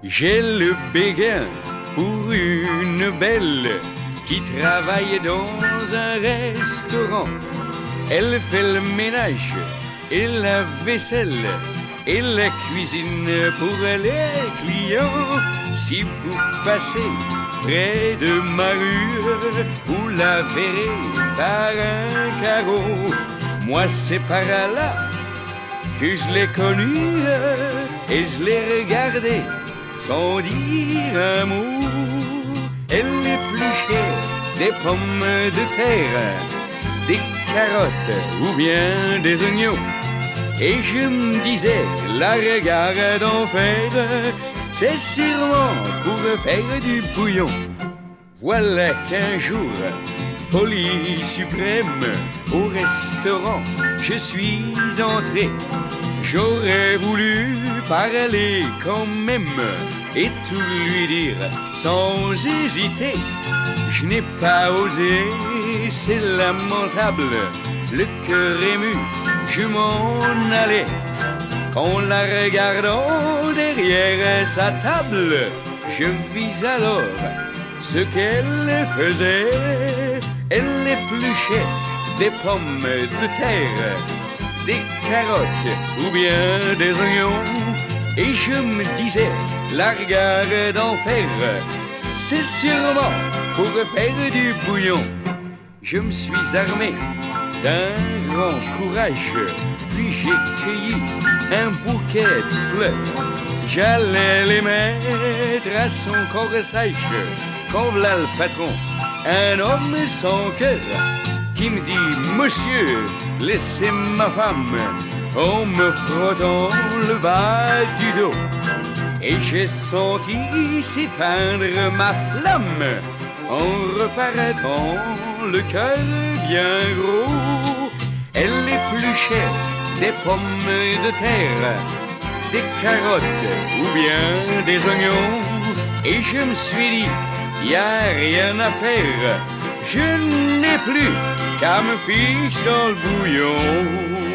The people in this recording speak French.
J'ai le béguin pour une belle qui travaille dans un restaurant. Elle fait le ménage et la vaisselle et la cuisine pour les clients. Si vous passez près de ma rue, vous la verrez par un carreau. Moi c'est par là que je l'ai connue et je l'ai regardée sans dire un mot. Elle épluchait des pommes de terre, des carottes ou bien des oignons. Et je me disais, la regarde en faire, c'est sûrement pour faire du bouillon. Voilà qu'un jour, folie suprême, au restaurant, je suis entré. J'aurais voulu parler quand même et tout lui dire sans hésiter. Je n'ai pas osé, c'est lamentable, le cœur ému, je m'en allais. En la regardant derrière sa table, je vis alors ce qu'elle faisait. Elle épluchait des pommes de terre, des carottes ou bien des oignons. Et je me disais, la regarde en faire, c'est sûrement pour faire du bouillon. Je me suis armé d'un grand courage, puis j'ai cueilli un bouquet de fleurs. J'allais les mettre à son corsage, quand v'là le patron, un homme sans cœur, qui me dit « Monsieur, laissez ma femme », en me frottant le bas du dos. Et j'ai senti s'éteindre ma flamme, en repartant le cœur bien gros. Elle épluchait des pommes de terre, des carottes ou bien des oignons. Et je me suis dit, y a rien à faire, je n'ai plus qu'à me fiche dans le bouillon.